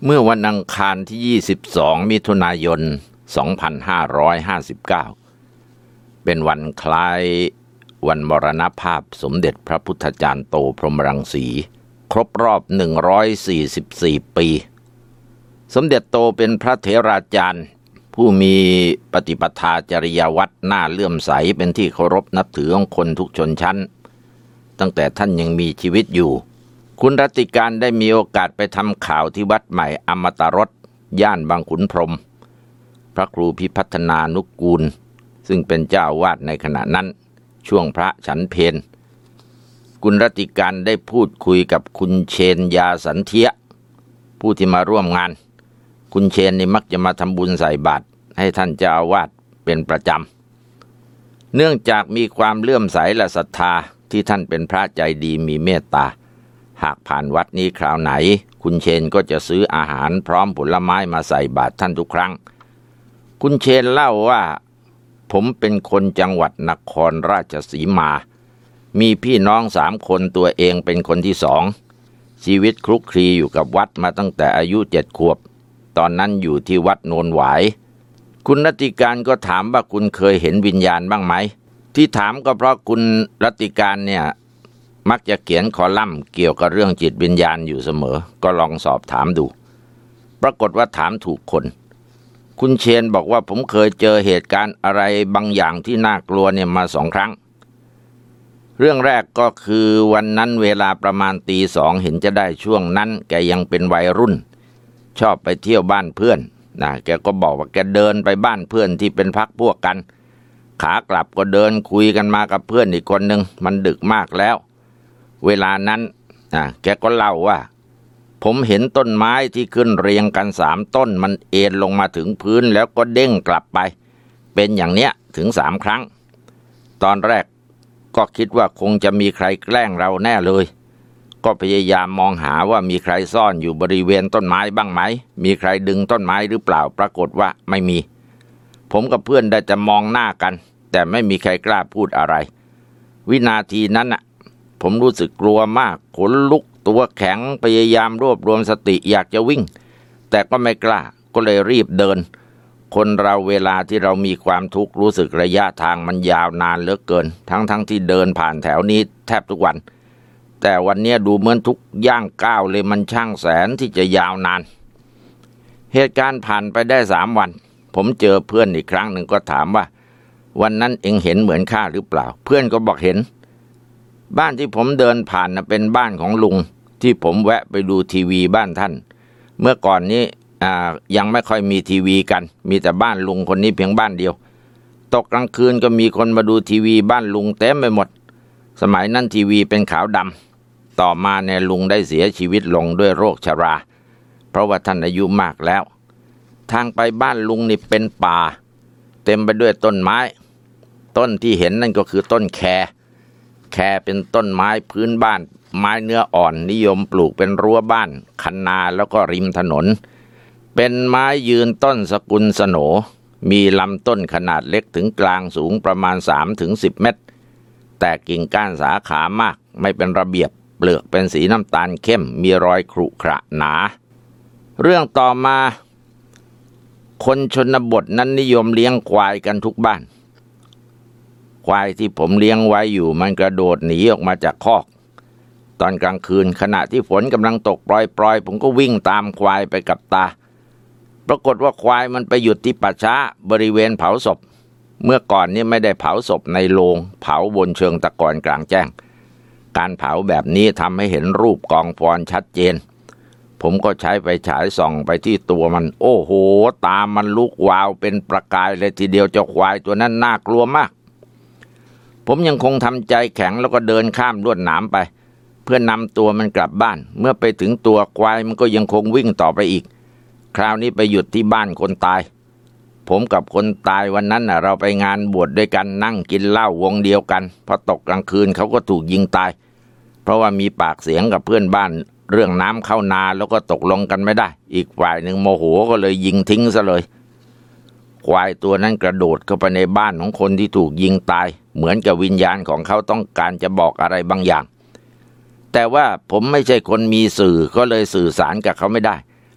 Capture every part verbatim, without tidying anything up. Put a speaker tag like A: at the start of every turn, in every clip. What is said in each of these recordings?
A: เมื่อวันอังคารที่ยี่สิบสองมิถุนายนสองพันห้าร้อยห้าสิบเก้าเป็นวันคล้ายวันมรณภาพสมเด็จพระพุทธจารย์โตพรหมรังสีครบรอบหนึ่งร้อยสี่สิบสี่ปีสมเด็จโตเป็นพระเถราจารย์ผู้มีปฏิปทาจริยวัตรน่าเลื่อมใสเป็นที่เคารพนับถือของคนทุกชนชั้นตั้งแต่ท่านยังมีชีวิตอยู่คุณรัติการได้มีโอกาสไปทำข่าวที่วัดใหม่อมตรสย่านบางขุนพรหมพระครูพิพัฒนานุกูลซึ่งเป็นเจ้าวาดในขณะนั้นช่วงพระฉันเพลคุณรัติการได้พูดคุยกับคุณเชนยาสันเทียผู้ที่มาร่วมงานคุณเชนนี่มักจะมาทำบุญใส่บาตรให้ท่านเจ้าอาวาสเป็นประจำเนื่องจากมีความเลื่อมใสและศรัทธาที่ท่านเป็นพระใจดีมีเมตตาหากผ่านวัดนี้คราวไหนคุณเชนก็จะซื้ออาหารพร้อมผลไม้มาใส่บาตรท่านทุกครั้งคุณเชนเล่าว่าผมเป็นคนจังหวัดนครราชสีมามีพี่น้องสามคนตัวเองเป็นคนที่สองชีวิตคลุกคลีอยู่กับวัดมาตั้งแต่อายุเจ็ดขวบตอนนั้นอยู่ที่วัดโนนหวายคุณรัติการก็ถามว่าคุณเคยเห็นวิญญาณบ้างไหมที่ถามก็เพราะคุณรัติการเนี่ยมักจะเขียนคอลัมน์เกี่ยวกับเรื่องจิตวิญญาณอยู่เสมอก็ลองสอบถามดูปรากฏว่าถามถูกคนคุณเชนบอกว่าผมเคยเจอเหตุการณ์อะไรบางอย่างที่น่ากลัวเนี่ยมาสองครั้งเรื่องแรกก็คือวันนั้นเวลาประมาณตีสองเห็นจะได้ช่วงนั้นแกยังเป็นวัยรุ่นชอบไปเที่ยวบ้านเพื่อนนะแกก็บอกว่าแกเดินไปบ้านเพื่อนที่เป็นพรรคพวกกันขากลับก็เดินคุยกันมากับเพื่อนอีกคนนึงมันดึกมากแล้วเวลานั้นนะแกก็เล่าว่าผมเห็นต้นไม้ที่ขึ้นเรียงกันสามต้นมันเอ็นลงมาถึงพื้นแล้วก็เด้งกลับไปเป็นอย่างเนี้ยถึงสามครั้งตอนแรกก็คิดว่าคงจะมีใครแกล้งเราแน่เลยก็พยายามมองหาว่ามีใครซ่อนอยู่บริเวณต้นไม้บ้างไหมมีใครดึงต้นไม้หรือเปล่าปรากฏว่าไม่มีผมกับเพื่อนได้จะมองหน้ากันแต่ไม่มีใครกล้าพูดอะไรวินาทีนั้นน่ะผมรู้สึกกลัวมากขนลุกตัวแข็งพยายามรวบรวมสติอยากจะวิ่งแต่ก็ไม่กล้าก็เลยรีบเดินคนเราเวลาที่เรามีความทุกข์รู้สึกระยะทางมันยาวนานเหลือเกินทั้งๆ ท, ที่เดินผ่านแถวนี้แทบทุกวันแต่วันนี้ดูเหมือนทุกย่างก้าวเลยมันช่างแสนที่จะยาวนานเหตุการณ์ผ่านไปได้สามวันผมเจอเพื่อนอีกครั้งหนึ่งก็ถามว่าวันนั้นเอ็งเห็นเหมือนข้าหรือเปล่าเพื่อนก็บอกเห็นบ้านที่ผมเดินผ่านนะเป็นบ้านของลุงที่ผมแวะไปดูทีวีบ้านท่านเมื่อก่อนนี้อ่ายังไม่ค่อยมีทีวีกันมีแต่บ้านลุงคนนี้เพียงบ้านเดียวตกกลางคืนก็มีคนมาดูทีวีบ้านลุงเต็มไปหมดสมัยนั้นทีวีเป็นขาวดำต่อมาเนี่ยลุงได้เสียชีวิตลงด้วยโรคชราเพราะว่าท่านอายุมากแล้วทางไปบ้านลุงนี่เป็นป่าเต็มไปด้วยต้นไม้ต้นที่เห็นนั่นก็คือต้นแคแคเป็นต้นไม้พื้นบ้านไม้เนื้ออ่อนนิยมปลูกเป็นรั้วบ้านคันนาแล้วก็ริมถนนเป็นไม้ยืนต้นสกุลสโหนมีลำต้นขนาดเล็กถึงกลางสูงประมาณ สามถึงสิบ เมตรแต่กิ่งก้านสาขามากไม่เป็นระเบียบเปลือกเป็นสีน้ำตาลเข้มมีรอยขรุขระหนาเรื่องต่อมาคนชนบทนั้นนิยมเลี้ยงควายกันทุกบ้านควายที่ผมเลี้ยงไว้อยู่มันกระโดดหนีออกมาจากคอกตอนกลางคืนขณะที่ฝนกำลังตกปล่อยๆผมก็วิ่งตามควายไปกับตาปรากฏว่าควายมันไปหยุดที่ป่าช้าบริเวณเผาศพเมื่อก่อนนี้ไม่ได้เผาศพในโลงเผาบนเชิงตะกอนกลางแจ้งการเผาแบบนี้ทำให้เห็นรูปกองฟอนชัดเจนผมก็ใช้ไฟฉายส่องไปที่ตัวมันโอ้โหตามันลุกวาวเป็นประกายเลยทีเดียวเจ้าควายตัวนั้นน่ากลัวมากผมยังคงทำใจแข็งแล้วก็เดินข้ามลวดหนามไปเพื่อนำตัวมันกลับบ้านเมื่อไปถึงตัวควายมันก็ยังคงวิ่งต่อไปอีกคราวนี้ไปหยุดที่บ้านคนตายผมกับคนตายวันนั้นน่ะเราไปงานบวชด้วยกันนั่งกินเหล้าวงเดียวกันพอตกกลางคืนเขาก็ถูกยิงตายเพราะว่ามีปากเสียงกับเพื่อนบ้านเรื่องน้ำเข้านาแล้วก็ตกลงกันไม่ได้อีกฝ่ายหนึ่งโมโหก็เลยยิงทิ้งซะเลยควายตัวนั้นกระโดดเข้าไปในบ้านของคนที่ถูกยิงตายเหมือนกับวิญญาณของเขาต้องการจะบอกอะไรบางอย่างแต่ว่าผมไม่ใช่คนมีสื่อก็เลยสื่อสารกับเขาไม่ได้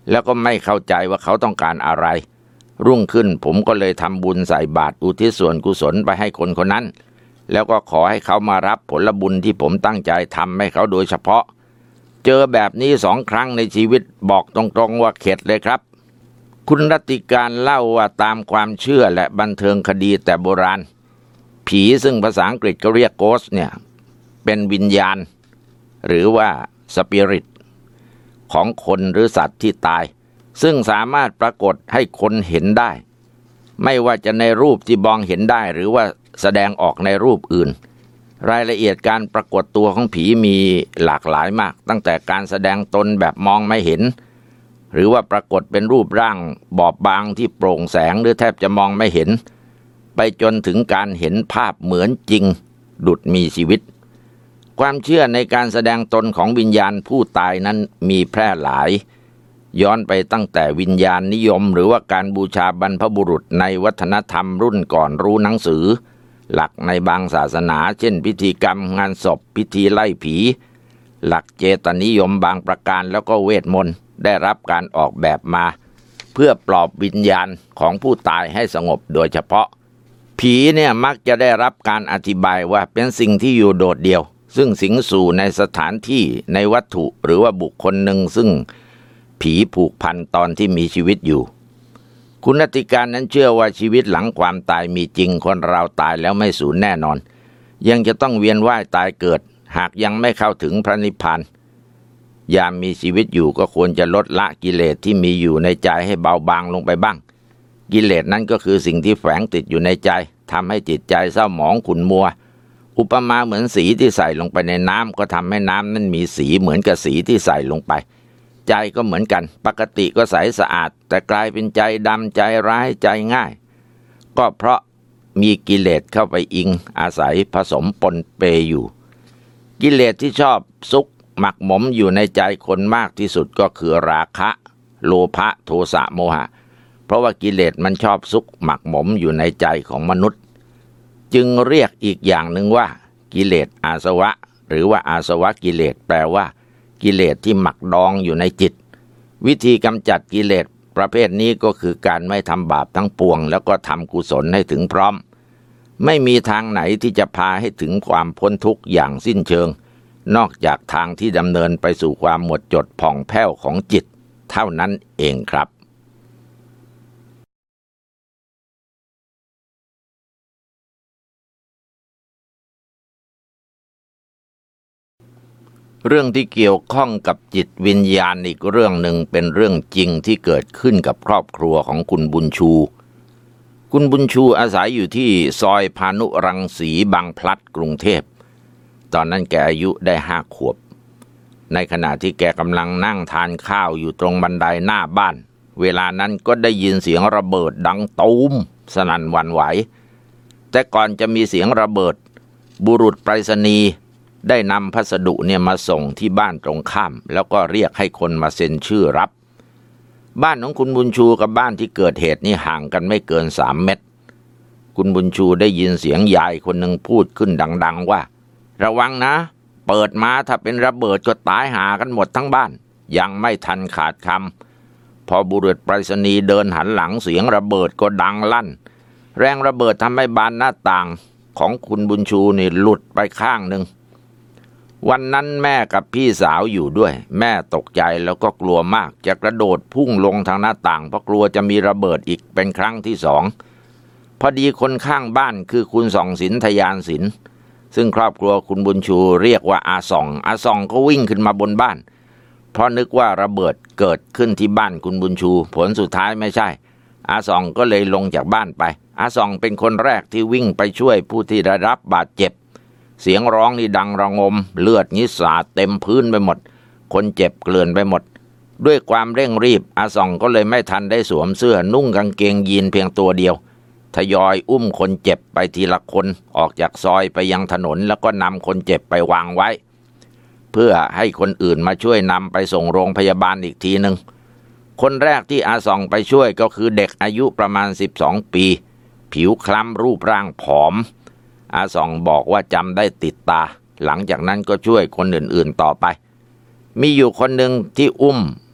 A: แล้วก็ไม่เข้าใจว่าเขาต้องการอะไรรุ่งขึ้นผมก็เลยทำบุญใส่บาตรอุทิศส่วนกุศลไปให้คนคนนั้นแล้วก็ขอให้เขามารับผลบุญที่ผมตั้งใจทำให้เขาโดยเฉพาะเจอแบบนี้สองครั้งในชีวิตบอกตรงๆว่าเข็ดเลยครับคุณรัติการเล่าว่าตามความเชื่อและบันเทิงคดีแต่โบราณผีซึ่งภาษาอังกฤษก็เรียกโกสต์เนี่ยเป็นวิญญาณหรือว่าสปิริตของคนหรือสัตว์ที่ตายซึ่งสามารถปรากฏให้คนเห็นได้ไม่ว่าจะในรูปที่มองเห็นได้หรือว่าแสดงออกในรูปอื่นรายละเอียดการปรากฏตัวของผีมีหลากหลายมากตั้งแต่การแสดงตนแบบมองไม่เห็นหรือว่าปรากฏเป็นรูปร่างบอบบางที่โปร่งแสงหรือแทบจะมองไม่เห็นไปจนถึงการเห็นภาพเหมือนจริงดุจมีชีวิตความเชื่อในการแสดงตนของวิญญาณผู้ตายนั้นมีแพร่หลายย้อนไปตั้งแต่วิญญาณนิยมหรือว่าการบูชาบรรพบุรุษในวัฒนธรรมรุ่นก่อนรู้หนังสือหลักในบางศาสนาเช่นพิธีกรรมงานศพพิธีไล่ผีหลักเจตนิยมบางประการแล้วก็เวทมนต์ได้รับการออกแบบมาเพื่อปลอบวิญญาณของผู้ตายให้สงบโดยเฉพาะผีเนี่ยมักจะได้รับการอธิบายว่าเป็นสิ่งที่อยู่โดดเดี่ยวซึ่งสิงสู่ในสถานที่ในวัตถุหรือว่าบุคคลหนึ่งซึ่งผีผูกพันตอนที่มีชีวิตอยู่คุณรัติการนั้นเชื่อว่าชีวิตหลังความตายมีจริงคนเราตายแล้วไม่สูญแน่นอนยังจะต้องเวียนว่ายตายเกิดหากยังไม่เข้าถึงพระนิพพานยามมีชีวิตอยู่ก็ควรจะลดละกิเลสที่มีอยู่ในใจให้เบาบางลงไปบ้างกิเลสนั้นก็คือสิ่งที่แฝงติดอยู่ในใจทำให้จิตใจเศร้าหมองขุ่นมัวอุปมาเหมือนสีที่ใส่ลงไปในน้ำก็ทำให้น้ำนั้นมีสีเหมือนกับสีที่ใส่ลงไปใจก็เหมือนกันปกติก็ใสสะอาดแต่กลายเป็นใจดำใจร้ายใจง่ายก็เพราะมีกิเลสเข้าไปอิงอาศัยผสมปนเปอยู่กิเลสที่ชอบซุกหมักหมมอยู่ในใจคนมากที่สุดก็คือราคะโลภะโทสะโมหะเพราะว่ากิเลสมันชอบซุกหมักหมมอยู่ในใจของมนุษย์จึงเรียกอีกอย่างหนึ่งว่ากิเลสอาสวะหรือว่าอาสวะกิเลสแปลว่ากิเลสที่หมักดองอยู่ในจิตวิธีกำจัดกิเลสประเภทนี้ก็คือการไม่ทำบาปทั้งปวงแล้วก็ทำกุศลให้ถึงพร้อมไม่มีทางไหนที่จะพาให้ถึงความพ้นทุกข์อย่างสิ้นเชิงนอกจากทางที่ดำเนินไปสู่ความหมดจดผ่องแผ้วของจิตเท่านั้นเองครับเรื่องที่เกี่ยวข้องกับจิตวิญญาณอีกเรื่องหนึ่งเป็นเรื่องจริงที่เกิดขึ้นกับครอบครัวของคุณบุญชูคุณบุญชูอาศัยอยู่ที่ซอยพานุรังสีบางพลัดกรุงเทพตอนนั้นแกอายุได้ห้าขวบในขณะที่แกกำลังนั่งทานข้าวอยู่ตรงบันไดหน้าบ้านเวลานั้นก็ได้ยินเสียงระเบิดดังตูมสนั่นหวั่นไหวแต่ก่อนจะมีเสียงระเบิดบุรุษไปรษณีย์ได้นำพัสดุเนี่ยมาส่งที่บ้านตรงข้ามแล้วก็เรียกให้คนมาเซ็นชื่อรับบ้านของคุณบุญชูกับบ้านที่เกิดเหตุนี่ห่างกันไม่เกินสามเมตรคุณบุญชูได้ยินเสียงยายคนหนึ่งพูดขึ้นดังๆว่าระวังนะเปิดมาถ้าเป็นระเบิดก็ตายหากันหมดทั้งบ้านยังไม่ทันขาดคำพอบุรุษไปรษณีย์เดินหันหลังเสียงระเบิดก็ดังลั่นแรงระเบิดทำให้บานหน้าต่างของคุณบุญชูนี่หลุดไปข้างหนึ่งวันนั้นแม่กับพี่สาวอยู่ด้วยแม่ตกใจแล้วก็กลัวมากจะกระโดดพุ่งลงทางหน้าต่างเพราะกลัวจะมีระเบิดอีกเป็นครั้งที่สองพอดีคนข้างบ้านคือคุณส่องศิลป์ทยานศิลป์ซึ่งครอบครัวคุณบุญชูเรียกว่าอาส่องอาส่องก็วิ่งขึ้นมาบนบ้านเพราะนึกว่าระเบิดเกิดขึ้นที่บ้านคุณบุญชูผลสุดท้ายไม่ใช่อาส่องก็เลยลงจากบ้านไปอาส่องเป็นคนแรกที่วิ่งไปช่วยผู้ที่ได้รับบาดเจ็บเสียงร้องนี่ดังระงมเลือดนี่สาดเต็มพื้นไปหมดคนเจ็บเกลื่อนไปหมดด้วยความเร่งรีบอาส่องก็เลยไม่ทันได้สวมเสื้อนุ่งกางเกงยีนเพียงตัวเดียวทยอยอุ้มคนเจ็บไปทีละคนออกจากซอยไปยังถนนแล้วก็นำคนเจ็บไปวางไว้เพื่อให้คนอื่นมาช่วยนำไปส่งโรงพยาบาลอีกทีหนึ่งคนแรกที่อาส่องไปช่วยก็คือเด็กอายุประมาณสิบสองปีผิวคล้ำรูปร่างผอมอาส่องบอกว่าจำได้ติดตาหลังจากนั้นก็ช่วยคนอื่นๆต่อไปมีอยู่คนหนึ่งที่อุ้ม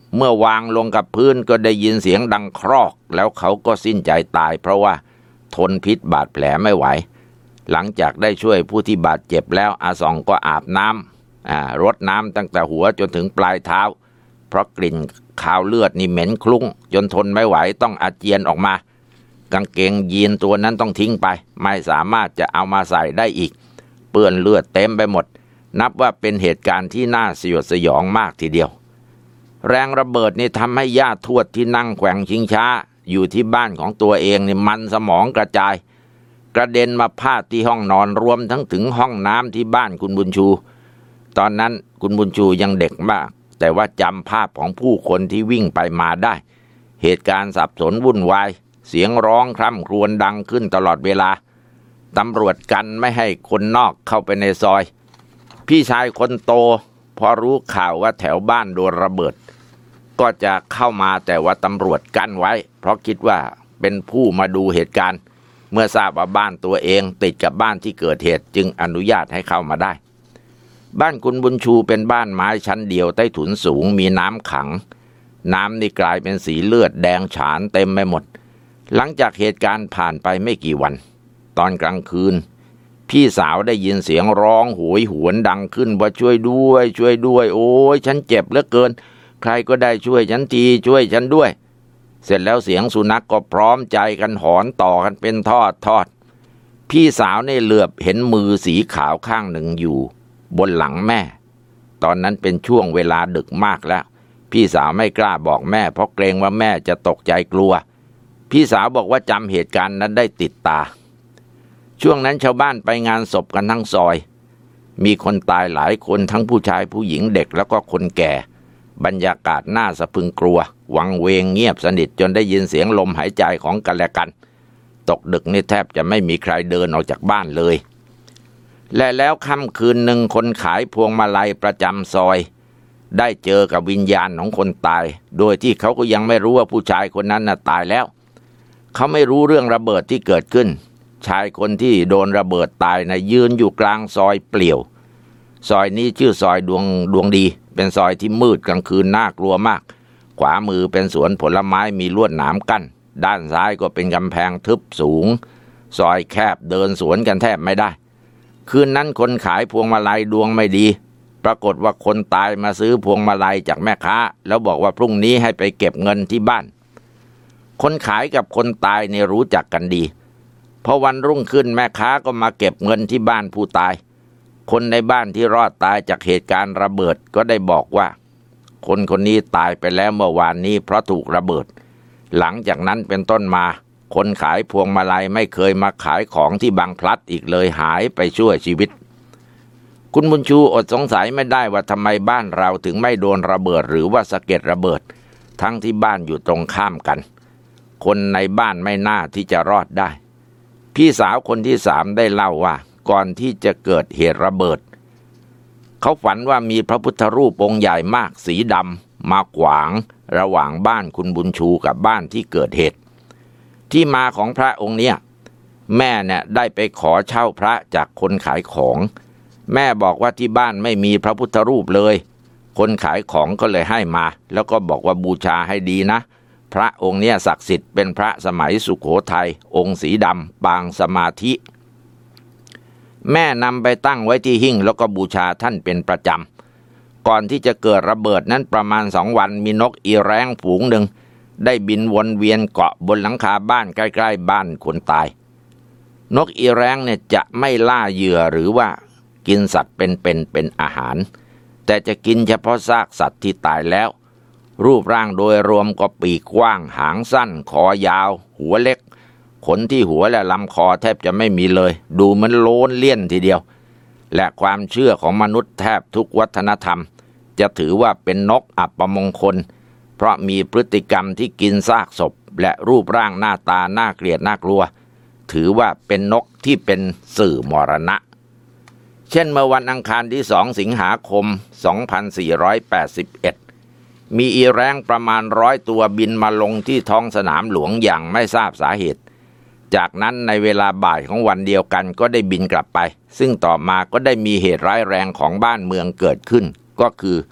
A: เมื่อวางลงกับพื้นก็ได้ยินเสียงดังครอกแล้วเขาก็สิ้นใจตายเพราะว่าทนพิษบาดแผลไม่ไหวหลังจากได้ช่วยผู้ที่บาดเจ็บแล้วอาซองก็อาบน้ำอ่ารดน้ำตั้งแต่หัวจนถึงปลายเท้าเพราะกลิ่นคาวเลือดนี่เหม็นคลุ้งจนทนไม่ไหวต้องอาเจียนออกมากางเกงยีนตัวนั้นต้องทิ้งไปไม่สามารถจะเอามาใส่ได้อีกเปื้อนเลือดเต็มไปหมดนับว่าเป็นเหตุการณ์ที่น่าสยดสยองมากทีเดียวแรงระเบิดนี่ทำให้ย่าทวดที่นั่งแขว่งชิงช้าอยู่ที่บ้านของตัวเองนี่มันสมองกระจายกระเด็นมาพาดที่ห้องนอนรวมทั้งถึงห้องน้ำที่บ้านคุณบุญชูตอนนั้นคุณบุญชูยังเด็กมากแต่ว่าจำภาพของผู้คนที่วิ่งไปมาได้เหตุการณ์สับสนวุ่นวายเสียงร้องคร่ำครวญดังขึ้นตลอดเวลาตำรวจกันไม่ให้คนนอกเข้าไปในซอยพี่ชายคนโตพอรู้ข่าวว่าแถวบ้านโดนระเบิดก็จะเข้ามาแต่ว่าตำรวจกั้นไว้เพราะคิดว่าเป็นผู้มาดูเหตุการณ์เมื่อทราบว่าบ้านตัวเองติดกับบ้านที่เกิดเหตุจึงอนุญาตให้เข้ามาได้บ้านคุณบุญชูเป็นบ้านไม้ชั้นเดียวใต้ถุนสูงมีน้ำขังน้ำนี่กลายเป็นสีเลือดแดงฉานเต็มไปหมดหลังจากเหตุการณ์ผ่านไปไม่กี่วันตอนกลางคืนพี่สาวได้ยินเสียงร้องโหยหวนดังขึ้นว่าช่วยด้วยช่วยด้วยโอ้ยฉันเจ็บเหลือเกินใครก็ได้ช่วยฉันทีช่วยฉันด้วยเสร็จแล้วเสียงสุนัข ก, ก็พร้อมใจกันหอนต่อกันเป็นทอดทอดพี่สาวในเหลือบเห็นมือสีขาวข้างหนึ่งอยู่บนหลังแม่ตอนนั้นเป็นช่วงเวลาดึกมากแล้วพี่สาวไม่กล้าบอกแม่เพราะเกรงว่าแม่จะตกใจกลัวพี่สาวบอกว่าจำเหตุการณ์นั้นได้ติดตาช่วงนั้นชาวบ้านไปงานศพกันทั้งซอยมีคนตายหลายคนทั้งผู้ชายผู้หญิงเด็กแล้วก็คนแก่บรรยากาศน่าสะพรึงกลัววังเวงเงียบสนิทจนได้ยินเสียงลมหายใจของกันและกันตกดึกนี่แทบจะไม่มีใครเดินออกจากบ้านเลยและแล้วค่ำคืนหนึ่งคนขายพวงมาลัยประจำซอยได้เจอกับวิญญาณของคนตายโดยที่เขาก็ยังไม่รู้ว่าผู้ชายคนนั้นน่ะตายแล้วเขาไม่รู้เรื่องระเบิดที่เกิดขึ้นชายคนที่โดนระเบิดตายน่ะยืนอยู่กลางซอยเปลี่ยวซอยนี้ชื่อซอยดวงดวงดีเป็นซอยที่มืดกลางคืนน่ากลัวมากขวามือเป็นสวนผลไม้มีลวดหนามกั้นด้านซ้ายก็เป็นกำแพงทึบสูงซอยแคบเดินสวนกันแทบไม่ได้คืนนั้นคนขายพวงมาลัยดวงไม่ดีปรากฏว่าคนตายมาซื้อพวงมาลัยจากแม่ค้าแล้วบอกว่าพรุ่งนี้ให้ไปเก็บเงินที่บ้านคนขายกับคนตายเนี่ยรู้จักกันดีพอวันรุ่งขึ้นแม่ค้าก็มาเก็บเงินที่บ้านผู้ตายคนในบ้านที่รอดตายจากเหตุการณ์ระเบิดก็ได้บอกว่าคนคนนี้ตายไปแล้วเมื่อวานนี้เพราะถูกระเบิดหลังจากนั้นเป็นต้นมาคนขายพวงมาลัยไม่เคยมาขายของที่บางพลัดอีกเลยหายไปชั่วชีวิตคุณบุญชูอดสงสัยไม่ได้ว่าทำไมบ้านเราถึงไม่โดนระเบิดหรือว่าสะเก็ดระเบิดทั้งที่บ้านอยู่ตรงข้ามกันคนในบ้านไม่น่าที่จะรอดได้พี่สาวคนที่สามได้เล่าว่าก่อนที่จะเกิดเหตุระเบิดเขาฝันว่ามีพระพุทธรูปองค์ใหญ่มากสีดำมาขวางระหว่างบ้านคุณบุญชูกับบ้านที่เกิดเหตุที่มาของพระองค์เนี้ยแม่เนี่ยได้ไปขอเช่าพระจากคนขายของแม่บอกว่าที่บ้านไม่มีพระพุทธรูปเลยคนขายของก็เลยให้มาแล้วก็บอกว่าบูชาให้ดีนะพระองค์เนี้ยศักดิ์สิทธิ์เป็นพระสมัยสุโขทัยองค์สีดำปางสมาธิแม่นำไปตั้งไว้ที่หิ้งแล้วก็บูชาท่านเป็นประจำก่อนที่จะเกิดระเบิดนั้นประมาณสองวันมีนกอีแร้งฝูงหนึ่งได้บินวนเวียนเกาะบนหลังคาบ้านใกล้ๆบ้านคนตายนกอีแร้งเนี่ยจะไม่ล่าเหยื่อหรือว่ากินสัตว์เป็นๆ เป็น, เป็นอาหารแต่จะกินเฉพาะซากสัตว์ที่ตายแล้วรูปร่างโดยรวมก็ปีกกว้างหางสั้นคอยาวหัวเล็กขนที่หัวและลำคอแทบจะไม่มีเลยดูเหมือนโล้นเลี่ยนทีเดียวและความเชื่อของมนุษย์แทบทุกวัฒนธรรมจะถือว่าเป็นนกอัปมงคลเพราะมีพฤติกรรมที่กินซากศพและรูปร่างหน้าตาน่าเกลียดน่ากลัวถือว่าเป็นนกที่เป็นสื่อมรณะเช่นเมื่อวันอังคารที่สองสิงหาคมสองพันสี่ร้อยแปดสิบเอ็ดมีอีแร้งประมาณร้อยตัวบินมาลงที่ท้องสนามหลวงอย่างไม่ทราบสาเหตุจากนั้นในเวลาบ่ายของวันเดียวกันก็ได้บินกลับไปซึ่งต่อมาก็ได้มีเหตุร้ายแรงของบ้านเมืองเกิดขึ้นก็คือ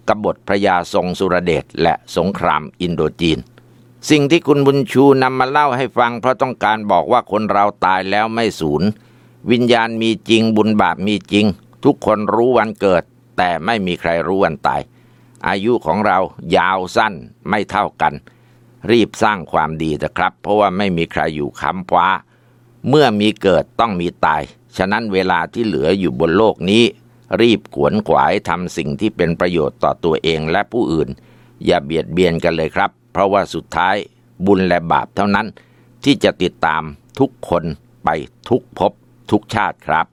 A: กบฏพระยาทรงสุรเดชและสงครามอินโดจีนสิ่งที่คุณบุญชูนำมาเล่าให้ฟังเพราะต้องการบอกว่าคนเราตายแล้วไม่สูญวิญญาณมีจริงบุญบาปมีจริงทุกคนรู้วันเกิดแต่ไม่มีใครรู้วันตายอายุของเรายาวสั้นไม่เท่ากันรีบสร้างความดีเถอะครับเพราะว่าไม่มีใครอยู่ค้ำคว้าเมื่อมีเกิดต้องมีตายฉะนั้นเวลาที่เหลืออยู่บนโลกนี้รีบขวนขวายทำสิ่งที่เป็นประโยชน์ต่อตัวเองและผู้อื่นอย่าเบียดเบียนกันเลยครับเพราะว่าสุดท้ายบุญและบาปเท่านั้นที่จะติดตามทุกคนไปทุกภพทุกชาติครับ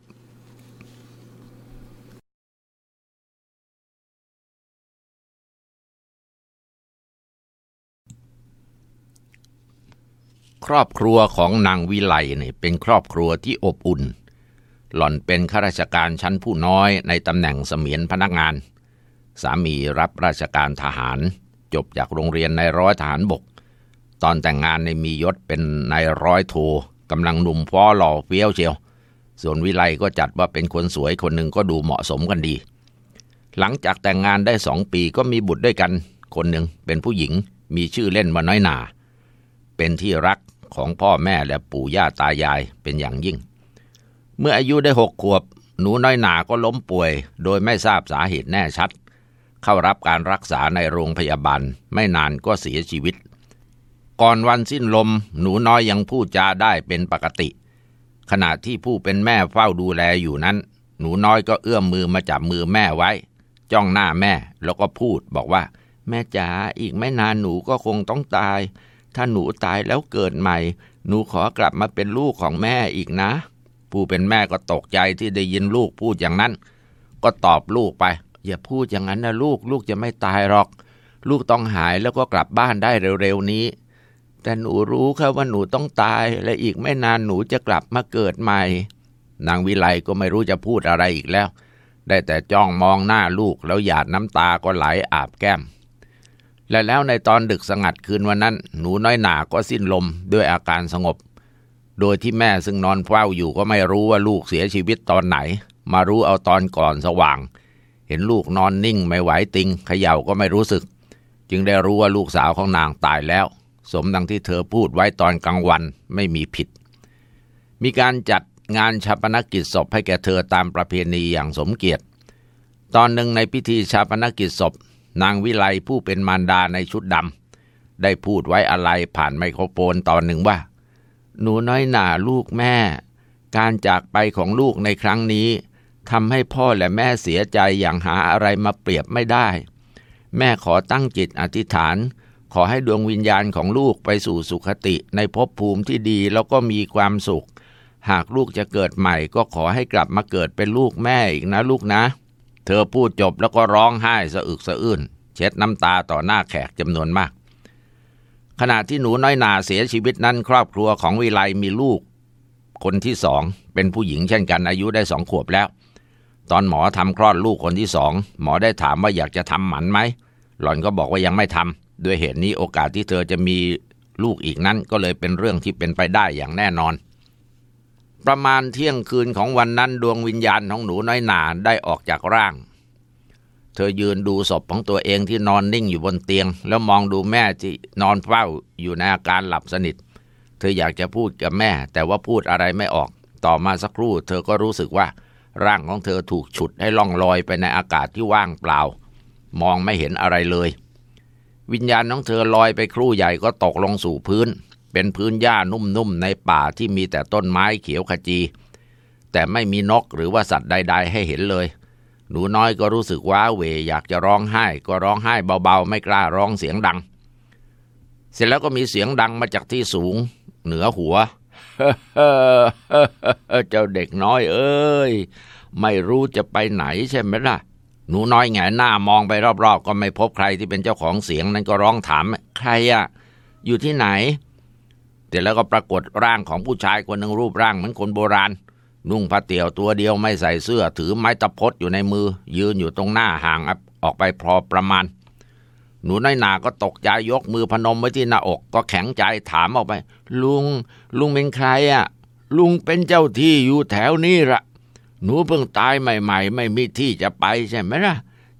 A: ครอบครัวของนางวิไลเนี่ยเป็นครอบครัวที่อบอุ่นหล่อนเป็นข้าราชการชั้นผู้น้อยในตำแหน่งเสมียนพนักงานสามีรับราชการทหารจบจากโรงเรียนนายร้อยทหารบกตอนแต่งงานในมียศเป็นนายร้อยโทกำลังหนุ่มฟ้อหล่อเฟี้ยวเชียวส่วนวิไลก็จัดว่าเป็นคนสวยคนหนึ่งก็ดูเหมาะสมกันดีหลังจากแต่งงานได้สองปีก็มีบุตรด้วยกันคนหนึ่งเป็นผู้หญิงมีชื่อเล่นว่าน้อยหนาเป็นที่รักของพ่อแม่และปู่ย่าตายายเป็นอย่างยิ่งเมื่ออายุได้หกขวบหนูน้อยหนาก็ล้มป่วยโดยไม่ทราบสาเหตุแน่ชัดเข้ารับการรักษาในโรงพยาบาลไม่นานก็เสียชีวิตก่อนวันสิ้นลมหนูน้อยยังพูดจาได้เป็นปกติขณะที่ผู้เป็นแม่เฝ้าดูแลอยู่นั้นหนูน้อยก็เอื้อมมือมาจับมือแม่ไว้จ้องหน้าแม่แล้วก็พูดบอกว่าแม่จ๋าอีกไม่นานหนูก็คงต้องตายถ้าหนูตายแล้วเกิดใหม่หนูขอกลับมาเป็นลูกของแม่อีกนะผู้เป็นแม่ก็ตกใจที่ได้ยินลูกพูดอย่างนั้นก็ตอบลูกไปอย่าพูดอย่างนั้นนะลูกลูกจะไม่ตายหรอกลูกต้องหายแล้วก็กลับบ้านได้เร็วๆนี้แต่หนูรู้ครับว่าหนูต้องตายและอีกไม่นานหนูจะกลับมาเกิดใหม่นางวิไลก็ไม่รู้จะพูดอะไรอีกแล้วได้แต่จ้องมองหน้าลูกแล้วหยาดน้ำตาก็ไหลอาบแก้มและแล้วในตอนดึกสงัดคืนวันนั้นหนูน้อยหนาก็สิ้นลมด้วยอาการสงบโดยที่แม่ซึ่งนอนเฝ้าอยู่ก็ไม่รู้ว่าลูกเสียชีวิตตอนไหนมารู้เอาตอนก่อนสว่างเห็นลูกนอนนิ่งไม่ไหวติงเขย่าก็ไม่รู้สึกจึงได้รู้ว่าลูกสาวของนางตายแล้วสมดังที่เธอพูดไว้ตอนกลางวันไม่มีผิดมีการจัดงานฌาปนกิจศพให้แก่เธอตามประเพณีอย่างสมเกียรติตอนหนึ่งในพิธีฌาปนกิจศพนางวิไลผู้เป็นมารดาในชุดดำได้พูดไว้อะไรผ่านไมโครโฟนตอนหนึ่งว่าหนูน้อยหน่าลูกแม่การจากไปของลูกในครั้งนี้ทำให้พ่อและแม่เสียใจอย่างหาอะไรมาเปรียบไม่ได้แม่ขอตั้งจิตอธิษฐานขอให้ดวงวิญญาณของลูกไปสู่สุคติในภพภูมิที่ดีแล้วก็มีความสุขหากลูกจะเกิดใหม่ก็ขอให้กลับมาเกิดเป็นลูกแม่อีกนะลูกนะเธอพูดจบแล้วก็ร้องไห้สะอึกสะอื้นเช็ดน้ำตาต่อหน้าแขกจำนวนมากขณะที่หนูน้อยหนาเสียชีวิตนั้นครอบครัวของวิไลมีลูกคนที่สองเป็นผู้หญิงเช่นกันอายุได้สองขวบแล้วตอนหมอทำคลอดลูกคนที่สองหมอได้ถามว่าอยากจะทำหมันไหมหล่อนก็บอกว่ายังไม่ทำด้วยเหตุนี้โอกาสที่เธอจะมีลูกอีกนั้นก็เลยเป็นเรื่องที่เป็นไปได้อย่างแน่นอนประมาณเที่ยงคืนของวันนั้นดวงวิญญาณของหนูน้อยหนาได้ออกจากร่างเธอยืนดูศพของตัวเองที่นอนนิ่งอยู่บนเตียงแล้วมองดูแม่ที่นอนเฝ้าอยู่ในอาการหลับสนิทเธออยากจะพูดกับแม่แต่ว่าพูดอะไรไม่ออกต่อมาสักครู่เธอก็รู้สึกว่าร่างของเธอถูกฉุดให้ล่องลอยไปในอากาศที่ว่างเปล่ามองไม่เห็นอะไรเลยวิญญาณของเธอลอยไปครู่ใหญ่ก็ตกลงสู่พื้นเป็นพื้นหญ้านุ่มๆในป่าที่มีแต่ต้นไม้เขียวขจีแต่ไม่มีนกหรือว่าสัตว์ใดๆให้เห็นเลยหนูน้อยก็รู้สึกว้าเหวอยากจะร้องไห้ก็ร้องไห้เบาๆไม่กล้าร้องเสียงดังเสร็จแล้วก็มีเสียงดังมาจากที่สูงเหนือหัว เจ้าเด็กน้อยเอ้ยไม่รู้จะไปไหนใช่ไหมล่ะหนูน้อยแงนหน้ามองไปรอบๆก็ไม่พบใครที่เป็นเจ้าของเสียงนั้นก็ร้องถามใครอะอยู่ที่ไหนแต่แล้วก็ปรากฏร่างของผู้ชายคนหนึ่งรูปร่างเหมือนคนโบราณนุ่งผ้าเตี่ยวตัวเดียวไม่ใส่เสื้อถือไม้ตะพดอยู่ในมือยืนอยู่ตรงหน้าห่างออกไปพอประมาณหนูน้อยหนาก็ตกใจยกมือพนมไว้ที่หน้าอกก็แข็งใจถามออกไปลุงลุงเป็นใครอะลุงเป็นเจ้าที่อยู่แถวนี้ละหนูเพิ่งตายใหม่ๆไม่มีที่จะไปใช่ไหมล่ะ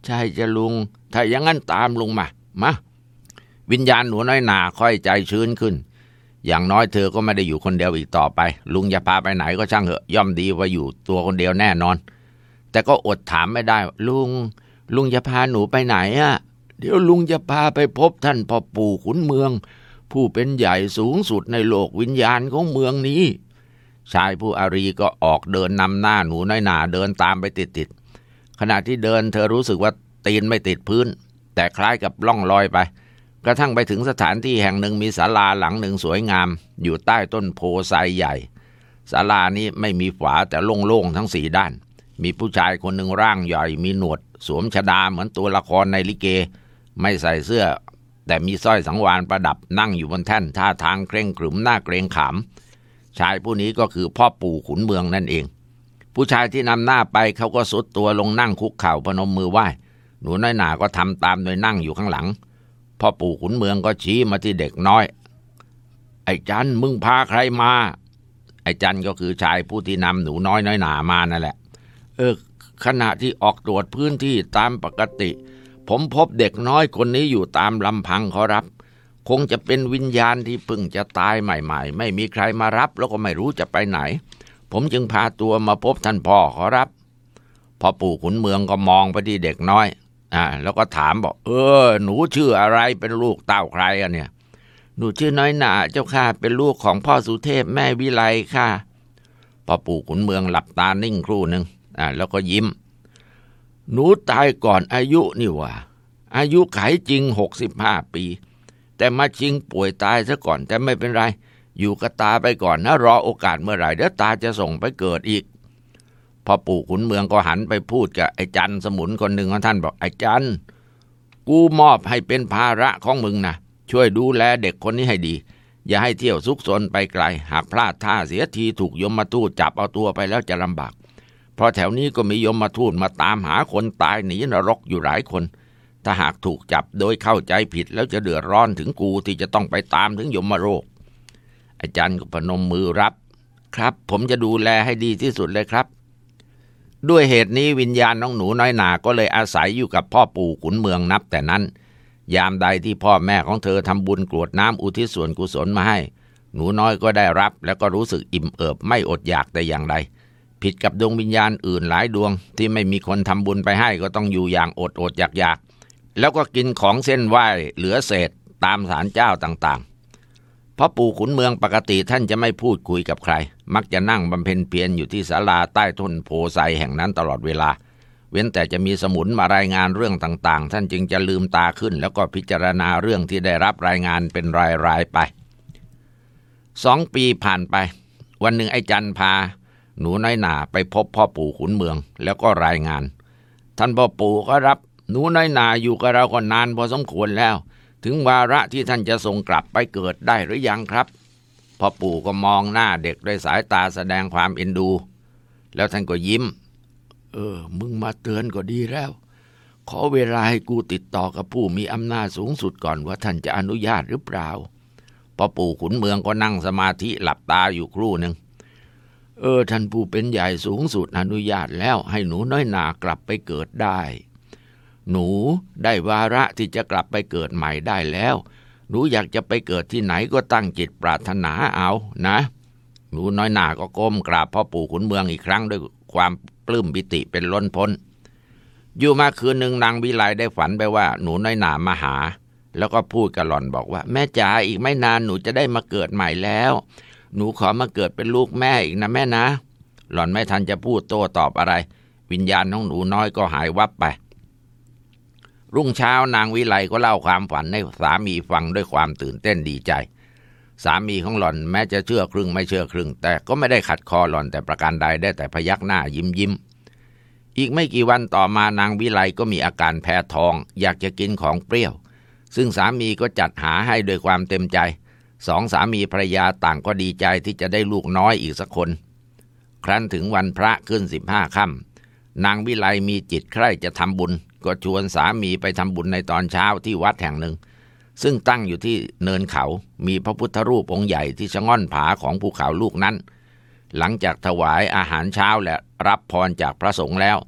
A: ใช่จ้ะลุงถ้าอย่างนั้นตามลุงมามาวิญญาณหนูน้อยหนาค่อยใจชื้นขึ้นอย่างน้อยเธอก็ไม่ได้อยู่คนเดียวอีกต่อไปลุงจะพาไปไหนก็ช่างเถอะย่อมดีกว่าอยู่ตัวคนเดียวแน่นอนแต่ก็อดถามไม่ได้ลุงลุงจะพาหนูไปไหนอ่ะเดี๋ยวลุงจะพาไปพบท่านพ่อปู่ขุนเมืองผู้เป็นใหญ่สูงสุดในโลกวิญญาณของเมืองนี้ชายผู้อารีก็ออกเดินนำหน้าหนูน้อยหนาเดินตามไปติดๆขณะที่เดินเธอรู้สึกว่าตีนไม่ติดพื้นแต่คล้ายกับล่องลอยไปกระทั่งไปถึงสถานที่แห่งหนึ่งมีศาลาหลังหนึ่งสวยงามอยู่ใต้ต้นโพไทรใหญ่ศาลานี้ไม่มีฝาแต่โล่งๆทั้งสี่ด้านมีผู้ชายคนหนึ่งร่างใหญ่มีหนวดสวมชฎาเหมือนตัวละครในลิเกไม่ใส่เสื้อแต่มีสร้อยสังวาลประดับนั่งอยู่บนแท่นท่าทางเคร่งขรึมหน้าเกรงขามชายผู้นี้ก็คือพ่อปู่ขุนเมืองนั่นเองผู้ชายที่นำหน้าไปเขาก็สุดตัวลงนั่งคุกเข่าพนมมือไหว้หนูน้อยหนาก็ทำตามโดยนั่งอยู่ข้างหลังพ่อปู่ขุนเมืองก็ชี้มาที่เด็กน้อยไอ้จันมึงพาใครมาไอ้จันก็คือชายผู้ที่นำหนูน้อยน้อยหนามานั่นแหละเออขณะที่ออกตรวจพื้นที่ตามปกติผมพบเด็กน้อยคนนี้อยู่ตามลำพังขอรับคงจะเป็นวิญญาณที่เพิ่งจะตายใหม่ๆไม่มีใครมารับแล้วก็ไม่รู้จะไปไหนผมจึงพาตัวมาพบท่านพ่อขอรับพ่อปู่ขุนเมืองก็มองไปที่เด็กน้อยอ่าแล้วก็ถามบอกเออหนูชื่ออะไรเป็นลูกเต้าใครอ่ะเนี่ยหนูชื่อน้อยหนาเจ้าค่ะเป็นลูกของพ่อสุเทพแม่วิไลค่ะพ่อปู่ขุนเมืองหลับตานิ่งครู่หนึ่งอ่าแล้วก็ยิ้มหนูตายก่อนอายุนี่ว่าอายุไขจริงหกสิบห้าปีแต่มาชิงป่วยตายซะก่อนแต่ไม่เป็นไรอยู่กับตาไปก่อนนะรอโอกาสเมื่อไหร่เดี๋ยวตาจะส่งไปเกิดอีกพ่อปู่ขุนเมืองก็หันไปพูดกับไอ้จันสมุนคนหนึ่งของท่านบอกไอ้จันกูมอบให้เป็นภาระของมึงนะช่วยดูแลเด็กคนนี้ให้ดีอย่าให้เที่ยวซุกซนไปไกลหากพลาดท่าเสียทีถูกยมทูตจับเอาตัวไปแล้วจะลำบากเพราะแถวนี้ก็มียมทูตมาตามหาคนตายหนีนรกอยู่หลายคนถ้าหากถูกจับโดยเข้าใจผิดแล้วจะเดือดร้อนถึงกูที่จะต้องไปตามถึงยมโลกอาจารย์ก็พนมมือรับครับผมจะดูแลให้ดีที่สุดเลยครับด้วยเหตุนี้วิญญาณน้องหนูน้อยหนาก็เลยอาศัยอยู่กับพ่อปู่ขุนเมืองนับแต่นั้นยามใดที่พ่อแม่ของเธอทำบุญกรวดน้ำอุทิศส่วนกุศลมาให้หนูน้อยก็ได้รับแล้วก็รู้สึกอิ่มเอิบไม่อดอยากแต่อย่างใดผิดกับดวงวิญญาณอื่นหลายดวงที่ไม่มีคนทำบุญไปให้ก็ต้องอยู่อย่างอดอดอยากอยากแล้วก็กินของเส้นไหว้เหลือเศษตามศาลเจ้าต่างๆพ่อปู่ขุนเมืองปกติท่านจะไม่พูดคุยกับใครมักจะนั่งบำเพ็ญเพียรอยู่ที่ศาลาใต้ต้นโพไทรแห่งนั้นตลอดเวลาเว้นแต่จะมีสมุนมารายงานเรื่องต่างๆท่านจึงจะลืมตาขึ้นแล้วก็พิจารณาเรื่องที่ได้รับรายงานเป็นรายๆไปสองปีผ่านไปวันหนึ่งไอ้จันพาหนูน้อยหนาไปพบพ่อปู่ขุนเมืองแล้วก็รายงานท่านพ่อปู่ก็รับหนูน้อยหนาอยู่กับเราก็นานพอสมควรแล้วถึงวาระที่ท่านจะส่งกลับไปเกิดได้หรือยังครับพ่อปู่ก็มองหน้าเด็กด้วยสายตาแสดงความเอ็นดูแล้วท่านก็ยิ้มเออมึงมาเตือนก็ดีแล้วขอเวลาให้กูติดต่อกับผู้มีอำนาจสูงสุดก่อนว่าท่านจะอนุญาตหรือเปล่าพ่อปู่ขุนเมืองก็นั่งสมาธิหลับตาอยู่ครู่หนึ่งเออท่านผู้เป็นใหญ่สูงสุดอนุญาตแล้วให้หนูน้อยหนากลับไปเกิดได้หนูได้วาระที่จะกลับไปเกิดใหม่ได้แล้วหนูอยากจะไปเกิดที่ไหนก็ตั้งจิตปรารถนาเอานะหนูน้อยหนาก็ก้มกราบพ่อปู่ขุนเมืองอีกครั้งด้วยความปลื้มปิติเป็นล้นพ้นอยู่มาคืนหนึ่งนางวิไลได้ฝันไปว่าหนูน้อยหนามาหาแล้วก็พูดกับหล่อนบอกว่าแม่จ๋าอีกไม่นานหนูจะได้มาเกิดใหม่แล้วหนูขอมาเกิดเป็นลูกแม่อีกนะแม่นะหล่อนไม่ทันจะพูดโต้ตอบอะไรวิญญาณของหนูน้อยก็หายวับไปรุ่งเช้านางวิไลก็เล่าความฝันให้สามีฟังด้วยความตื่นเต้นดีใจสามีของหล่อนแม้จะเชื่อครึ่งไม่เชื่อครึ่งแต่ก็ไม่ได้ขัดคอหล่อนแต่ประการใดได้แต่พยักหน้ายิ้มยิ้มอีกไม่กี่วันต่อมานางวิไลก็มีอาการแพ้ท้องอยากจะกินของเปรี้ยวซึ่งสามีก็จัดหาให้ด้วยความเต็มใจสองสามีภรรยาต่างก็ดีใจที่จะได้ลูกน้อยอีกสักคนครั้นถึงวันพระขึ้นสิบห้าค่ำนางวิไลมีจิตใคร่จะทำบุญก็ชวนสามีไปทำบุญในตอนเช้าที่วัดแห่งหนึ่งซึ่งตั้งอยู่ที่เนินเขามีพระพุทธรูปองค์ใหญ่ที่ชะง่อนผาของภูเขาลูกนั้นหลังจากถวายอาหารเช้าและรับพรจากพระสงฆ์แล้ว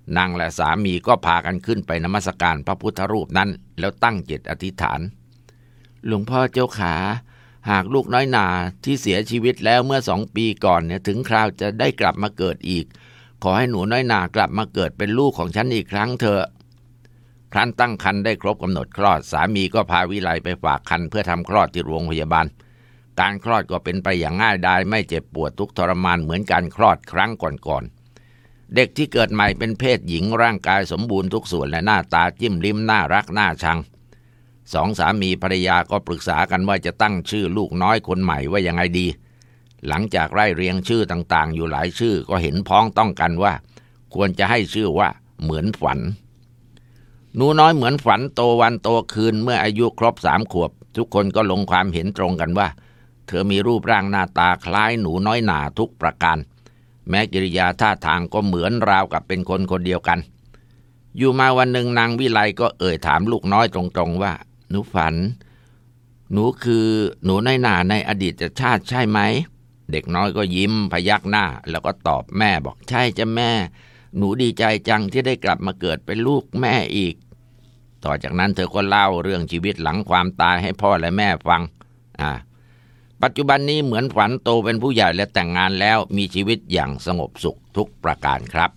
A: นางและสามีก็พากันขึ้นไปนมัสการพระพุทธรูปนั้นแล้วตั้งจิตอธิษฐานหลวงพ่อเจ้าขาหากลูกน้อยหนาที่เสียชีวิตแล้วเมื่อสองปีก่อนเนี่ยถึงคราวจะได้กลับมาเกิดอีกขอให้หนูน้อยหนากลับมาเกิดเป็นลูกของฉันอีกครั้งเถอะครั้นตั้งครรภ์ได้ครบกำหนดคลอดสามีก็พาวิไลไปฝากครรภ์เพื่อทำคลอดที่โรงพยาบาลการคลอดก็เป็นไปอย่างง่ายดายไม่เจ็บปวดทุกข์ทรมานเหมือนการคลอดครั้งก่อนๆเด็กที่เกิดใหม่เป็นเพศหญิงร่างกายสมบูรณ์ทุกส่วนและหน้าตาจิ้มลิ้มน่ารักน่าชังสองสามีภรรยาก็ปรึกษากันว่าจะตั้งชื่อลูกน้อยคนใหม่ว่ายังไงดีหลังจากไล่เรียงชื่อต่างๆอยู่หลายชื่อก็เห็นพ้องต้องกันว่าควรจะให้ชื่อว่าเหมือนฝันหนูน้อยเหมือนฝันโตวันโตคืนเมื่ออายุครบสามขวบทุกคนก็ลงความเห็นตรงกันว่าเธอมีรูปร่างหน้าตาคล้ายหนูน้อยหนาทุกประการแม้กิริยาท่าทางก็เหมือนราวกับเป็นคนคนเดียวกันอยู่มาวันหนึ่งนางวิไลก็เอ่ยถามลูกน้อยตรงๆว่าหนูฝันหนูคือหนูน้อยหนาในอดีตชาติใช่ไหมเด็กน้อยก็ยิ้มพยักหน้าแล้วก็ตอบแม่บอกใช่จ้ะแม่หนูดีใจจังที่ได้กลับมาเกิดเป็นลูกแม่อีกต่อจากนั้นเธอก็เล่าเรื่องชีวิตหลังความตายให้พ่อและแม่ฟังอ่าปัจจุบันนี้เหมือนฝันโตเป็นผู้ใหญ่และแต่งงานแล้วมีชีวิตอย่างสงบสุขทุกประการครับ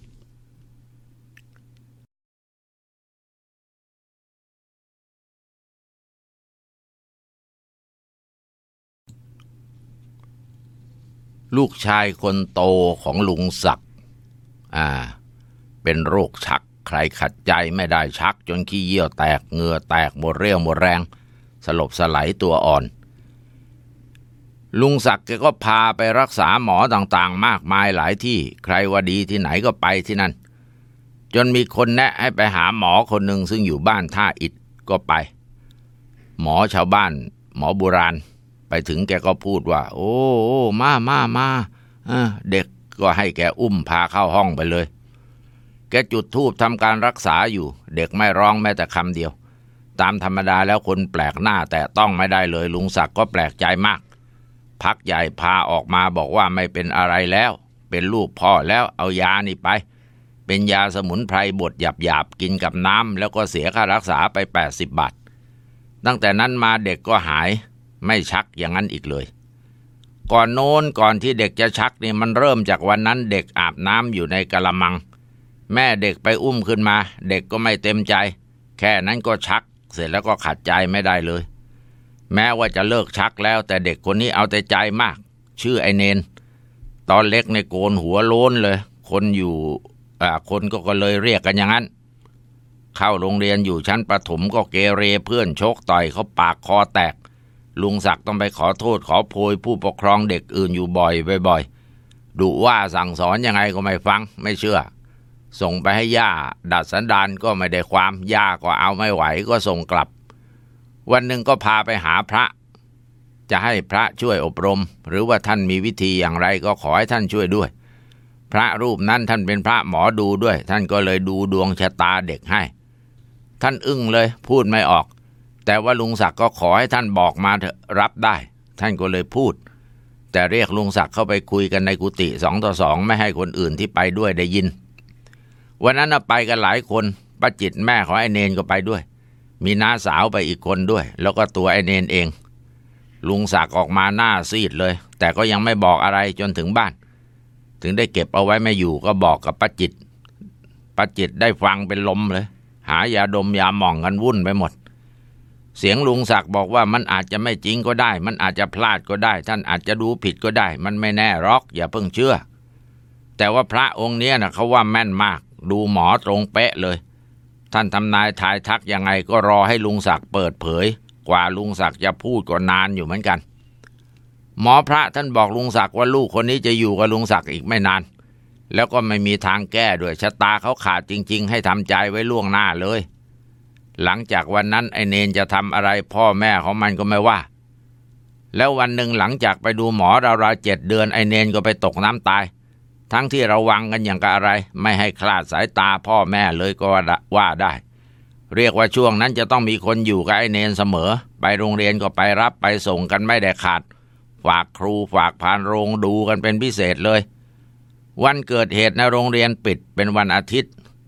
A: ลูกชายคนโตของลุงศักดิ์อ่าเป็นโรคชักใครขัดใจไม่ได้ชักจนขี้เยี่ยวแตกเหงื่อแตกหมดเรี่ยวหมดแรงสลบสลายตัวอ่อนลุงศักดิ์แกก็พาไปรักษาหมอต่างๆมากมายหลายที่ใครว่าดีที่ไหนก็ไปที่นั่นจนมีคนแนะให้ไปหาหมอคนหนึ่งซึ่งอยู่บ้านท่าอิฐก็ไปหมอชาวบ้านหมอโบราณไปถึงแกก็พูดว่าโอ้โอ้มามามาเด็กก็ให้แกอุ้มพาเข้าห้องไปเลยแกจุดธูปทำการรักษาอยู่เด็กไม่ร้องแม้แต่คำเดียวตามธรรมดาแล้วคนแปลกหน้าแต่ต้องไม่ได้เลยลุงศักดิ์ก็แปลกใจมากพักใหญ่พาออกมาบอกว่าไม่เป็นอะไรแล้วเป็นลูกพ่อแล้วเอายานี่ไปเป็นยาสมุนไพรบดหยาบๆกินกับน้ำแล้วก็เสียค่ารักษาไปแปดสิบบาทตั้งแต่นั้นมาเด็กก็หายไม่ชักอย่างนั้นอีกเลยก่อนโน้นก่อนที่เด็กจะชักนี่มันเริ่มจากวันนั้นเด็กอาบน้ำอยู่ในกะละมังแม่เด็กไปอุ้มขึ้นมาเด็กก็ไม่เต็มใจแค่นั้นก็ชักเสร็จแล้วก็ขัดใจไม่ได้เลยแม้ว่าจะเลิกชักแล้วแต่เด็กคนนี้เอาแต่ใจมากชื่อไอเนนตอนเล็กในโกนหัวโล้นเลยคนอยู่อ่าคนก็ก็เลยเรียกกันอย่างนั้นเข้าโรงเรียนอยู่ชั้นประถมก็เกเรเพื่อนชกต่อยเขาปากคอแตกลุงศักดิ์ต้องไปขอโทษขอโพยผู้ปกครองเด็กอื่นอยู่บ่อยบ่อยดุว่าสั่งสอนยังไงก็ไม่ฟังไม่เชื่อส่งไปให้ย่าดัดสันดานก็ไม่ได้ความย่าก็เอาไม่ไหวก็ส่งกลับวันหนึ่งก็พาไปหาพระจะให้พระช่วยอบรมหรือว่าท่านมีวิธีอย่างไรก็ขอให้ท่านช่วยด้วยพระรูปนั้นท่านเป็นพระหมอดูด้วยท่านก็เลยดูดวงชะตาเด็กให้ท่านอึ้งเลยพูดไม่ออกแต่ว่าลุงศักดิ์ก็ขอให้ท่านบอกมาเถอะรับได้ท่านก็เลยพูดแต่เรียกลุงศักดิ์เข้าไปคุยกันในกุฏิสองต่อสองไม่ให้คนอื่นที่ไปด้วยได้ยินวันนั้นไปกันหลายคนป้าจิตแม่ของไอ้เนนก็ไปด้วยมีน้าสาวไปอีกคนด้วยแล้วก็ตัวไอ้เนนเองลุงศักดิ์ออกมาหน้าซีดเลยแต่ก็ยังไม่บอกอะไรจนถึงบ้านถึงได้เก็บเอาไว้ไม่อยู่ก็บอกกับป้าจิตป้าจิตได้ฟังเป็นลมเลยหายาดมยาหม่องกันวุ่นไปหมดเสียงลุงศักดิ์บอกว่ามันอาจจะไม่จริงก็ได้มันอาจจะพลาดก็ได้ท่านอาจจะดูผิดก็ได้มันไม่แน่หรอกอย่าเพิ่งเชื่อแต่ว่าพระองค์เนี้ยนะเขาว่าแม่นมากดูหมอตรงเป๊ะเลยท่านทำนายทายทักยังไงก็รอให้ลุงศักดิ์เปิดเผยกว่าลุงศักดิ์จะพูดก็นานอยู่เหมือนกันหมอพระท่านบอกลุงศักดิ์ว่าลูกคนนี้จะอยู่กับลุงศักดิ์อีกไม่นานแล้วก็ไม่มีทางแก้ด้วยชะตาเขาขาดจริงๆให้ทำใจไว้ล่วงหน้าเลยหลังจากวันนั้นไอเนนจะทำอะไรพ่อแม่ของมันก็ไม่ว่าแล้ววันหนึ่งหลังจากไปดูหมอราวๆเจ็ดเดือนไอเนนก็ไปตกน้ำตายทั้งที่ระวังกันอย่างกับอะไรไม่ให้คลาดสายตาพ่อแม่เลยก็ว่าได้เรียกว่าช่วงนั้นจะต้องมีคนอยู่กับไอเนนเสมอไปโรงเรียนก็ไปรับไปส่งกันไม่ได้ขาดฝากครูฝากพานโรงดูกันเป็นพิเศษเลยวันเกิดเหตุในโรงเรียนปิดเป็นวันอาทิตย์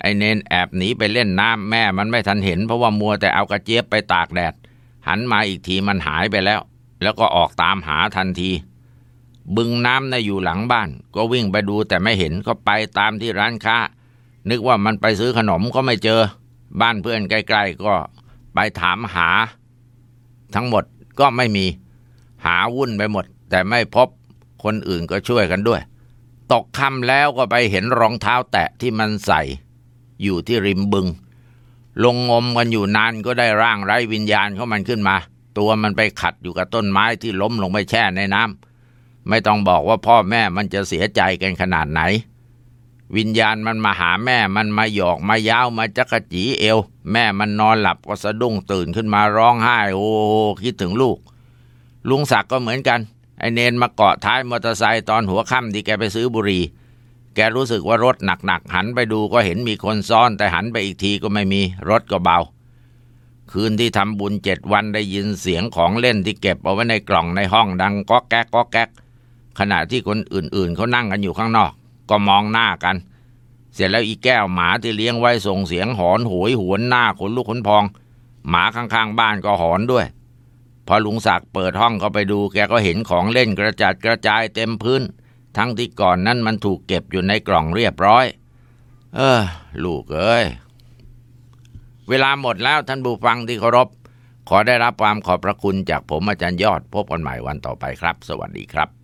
A: ไอ้เนนแอบหนีไปเล่นน้ำแม่มันไม่ทันเห็นเพราะว่ามัวแต่เอากระเจี๊ยบไปตากแดดหันมาอีกทีมันหายไปแล้วแล้วก็ออกตามหาทันทีบึงน้ำน่ะอยู่หลังบ้านก็วิ่งไปดูแต่ไม่เห็นก็ไปตามที่ร้านค้านึกว่ามันไปซื้อขนมก็ไม่เจอบ้านเพื่อนใกล้ๆก็ไปถามหาทั้งหมดก็ไม่มีหาวุ่นไปหมดแต่ไม่พบคนอื่นก็ช่วยกันด้วยตกค่ำแล้วก็ไปเห็นรองเท้าแตะที่มันใส่อยู่ที่ริมบึงลงงมกันอยู่นานก็ได้ร่างไร้วิญญาณของมันขึ้นมาตัวมันไปขัดอยู่กับต้นไม้ที่ล้มลงไปแช่ในน้ำไม่ต้องบอกว่าพ่อแม่มันจะเสียใจกันขนาดไหนวิญญาณมันมาหาแม่มันมาหยอกมายาวมาจักจีเอวแม่มันนอนหลับก็สะดุ้งตื่นขึ้นมาร้องไห้โอ้คิดถึงลูกลุงศักดิ์ก็เหมือนกันไอเนนมาเกาะท้ายมอเตอร์ไซค์ตอนหัวค่ำที่แกไปซื้อบุหรี่แกรู้สึกว่ารถหนักๆหันไปดูก็เห็นมีคนซ้อนแต่หันไปอีกทีก็ไม่มีรถก็เบาคืนที่ทำบุญเจ็ดวันได้ยินเสียงของเล่นที่เก็บเอาไว้ในกล่องในห้องดังก๊อกแก๊กก๊อกแก๊กขณะที่คนอื่นๆเขานั่งกันอยู่ข้างนอกก็มองหน้ากันเสร็จแล้วอีแก้วหมาที่เลี้ยงไว้ส่งเสียงหอนโหยหวนหน้าขนลุกขนพองหมาข้างๆบ้านก็หอนด้วยพอลุงศักดิ์เปิดห้องเข้าไปดูแกก็เห็นของเล่นกระจัดกระจายเต็มพื้นทั้งที่ก่อนนั้นมันถูกเก็บอยู่ในกล่องเรียบร้อยเออลูกเอ้ยเวลาหมดแล้วท่านผู้ฟังที่เคารพขอได้รับความขอบพระคุณจากผมอาจารย์ยอดพบกันใหม่วันต่อไปครับสวัสดีครับ